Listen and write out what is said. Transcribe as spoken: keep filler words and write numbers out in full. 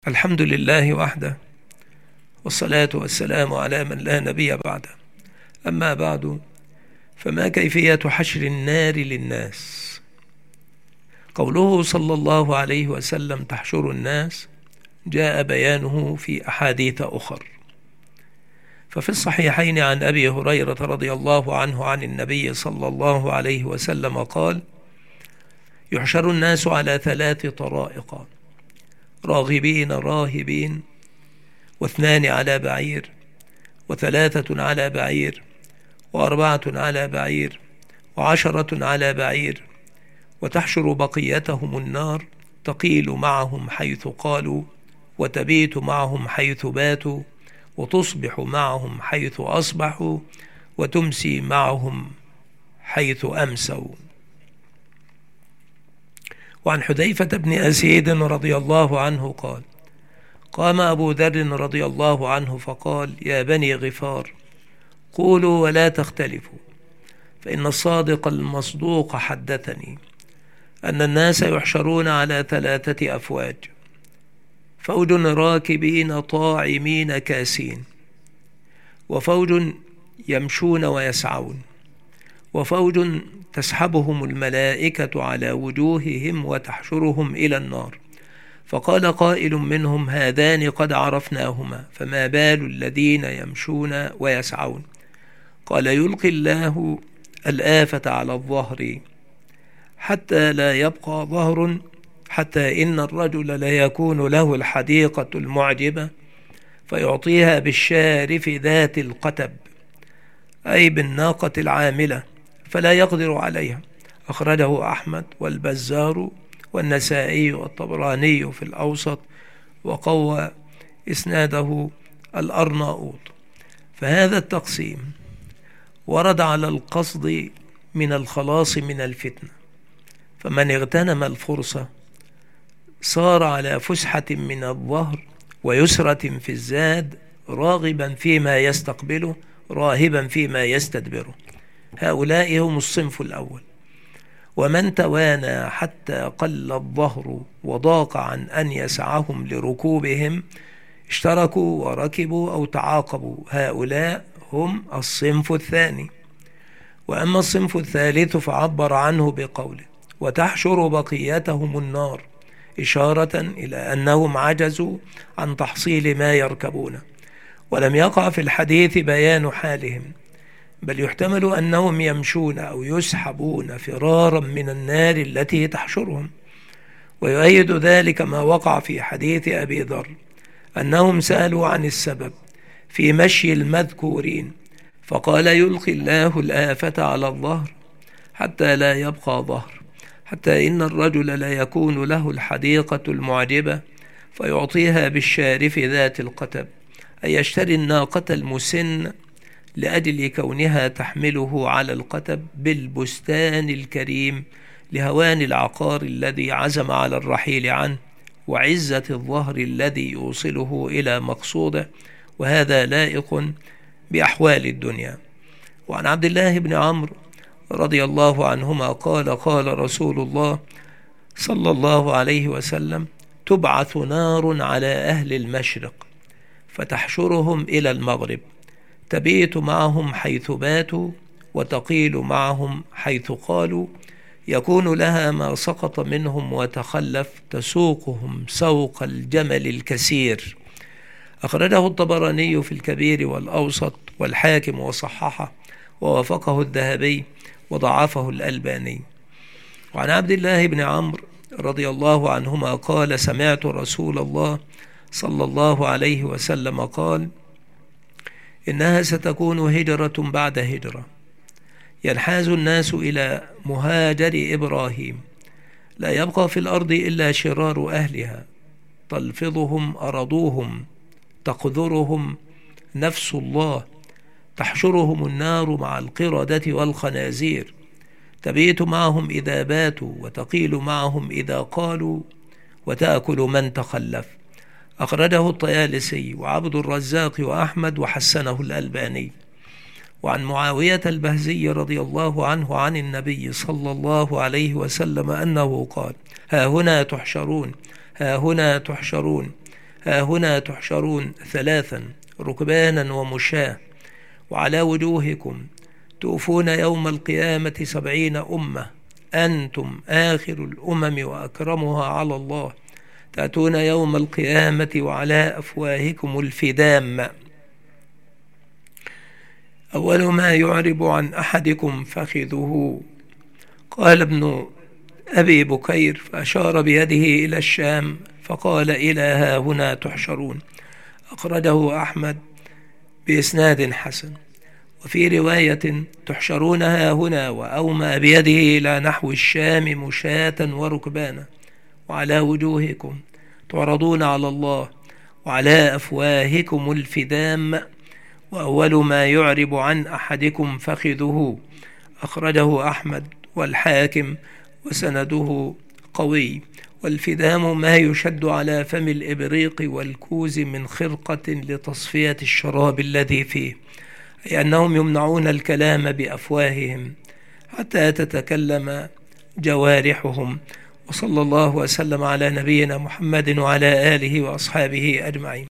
الحمد لله وحده، والصلاة والسلام على من لا نبي بعده. أما بعد، فما كيفية حشر النار للناس؟ قوله صلى الله عليه وسلم تحشر الناس جاء بيانه في أحاديث أخر. ففي الصحيحين عن أبي هريرة رضي الله عنه عن النبي صلى الله عليه وسلم قال: يحشر الناس على ثلاث طرائق: راغبين راهبين، واثنان على بعير، وثلاثة على بعير، وأربعة على بعير، وعشرة على بعير، وتحشر بقيتهم النار، تقيل معهم حيث قالوا، وتبيت معهم حيث باتوا، وتصبح معهم حيث أصبحوا، وتمسي معهم حيث أمسوا. وعن حذيفة بن أسيد رضي الله عنه قال: قام أبو ذر رضي الله عنه فقال: يا بني غفار، قولوا ولا تختلفوا، فإن الصادق المصدوق حدثني أن الناس يحشرون على ثلاثة أفواج: فوج راكبين طاعمين كاسين، وفوج يمشون ويسعون، وفوج تسحبهم الملائكة على وجوههم وتحشرهم إلى النار. فقال قائل منهم: هذان قد عرفناهما، فما بال الذين يمشون ويسعون؟ قال: يلقي الله الآفة على الظهر حتى لا يبقى ظهر، حتى إن الرجل لا يكون له الحديقة المعجبة فيعطيها بالشارف ذات القتب، أي بالناقة العاملة، فلا يقدر عليها. أخرجه أحمد والبزار والنسائي والطبراني في الأوسط، وقوى إسناده الأرناؤوط. فهذا التقسيم ورد على القصد من الخلاص من الفتنة، فمن اغتنم الفرصة صار على فسحة من الظهر ويسرة في الزاد، راغبا فيما يستقبله راهبا فيما يستدبره. هؤلاء هم الصنف الأول. ومن توانى حتى قل الظهر وضاق عن أن يسعهم لركوبهم اشتركوا وركبوا أو تعاقبوا، هؤلاء هم الصنف الثاني. وأما الصنف الثالث فعبر عنه بقوله: وتحشر بقيتهم النار، إشارة إلى أنهم عجزوا عن تحصيل ما يركبونه، ولم يقع في الحديث بيان حالهم، بل يحتمل أنهم يمشون أو يسحبون فرارا من النار التي تحشرهم. ويؤيد ذلك ما وقع في حديث أبي ذر أنهم سألوا عن السبب في مشي المذكورين، فقال: يلقي الله الآفة على الظهر حتى لا يبقى ظهر، حتى إن الرجل لا يكون له الحديقة المعجبة فيعطيها بالشارف ذات القتب، أي يشتري الناقة المسن لأجل كونها تحمله على القتب بالبستان الكريم، لهوان العقار الذي عزم على الرحيل عنه، وعزة الظهر الذي يوصله إلى مقصوده، وهذا لائق بأحوال الدنيا. وعن عبد الله بن عمرو رضي الله عنهما قال: قال رسول الله صلى الله عليه وسلم: تبعث نار على أهل المشرق فتحشرهم إلى المغرب، تبيت معهم حيث باتوا، وتقيل معهم حيث قالوا، يكون لها ما سقط منهم وتخلف، تسوقهم سوق الجمل الكثير. أخرجه الطبراني في الكبير والأوسط، والحاكم وصححه، ووافقه الذهبي وضعفه الألباني. وعن عبد الله بن عمرو رضي الله عنهما قال: سمعت رسول الله صلى الله عليه وسلم قال: إنها ستكون هجرة بعد هجرة، ينحاز الناس إلى مهاجر إبراهيم، لا يبقى في الأرض إلا شرار أهلها، تلفظهم أرضوهم، تقذرهم نفس الله، تحشرهم النار مع القردة والخنازير، تبيت معهم إذا باتوا، وتقيل معهم إذا قالوا، وتأكل من تخلف. أخرجه الطيالسي وعبد الرزاق وأحمد، وحسنه الألباني. وعن معاوية البهزي رضي الله عنه عن النبي صلى الله عليه وسلم أنه قال: ها هنا تحشرون، ها هنا تحشرون، ها هنا تحشرون ثلاثا ركبانا ومشاة، وعلى وجوهكم توفون يوم القيامة سبعين أمة، أنتم آخر الأمم وأكرمها على الله، تأتون يوم القيامة وعلى أفواهكم الفدام، أول ما يعرب عن أحدكم فخذه. قال ابن أبي بكير فأشار بيده إلى الشام فقال إلى ها هنا تحشرون. أخرجه أحمد بإسناد حسن. وفي رواية تحشرون ها هنا، وأومى بيده إلى نحو الشام مشاة وركبانا، وعلى وجوهكم تعرضون على الله، وعلى أفواهكم الفدام، وأول ما يعرب عن أحدكم فخذه. أخرجه أحمد والحاكم وسنده قوي. والفدام ما يشد على فم الإبريق والكوز من خرقة لتصفية الشراب الذي فيه، أي أنهم يمنعون الكلام بأفواههم حتى تتكلم جوارحهم. وصلى الله وسلم على نبينا محمد وعلى آله وأصحابه أجمعين.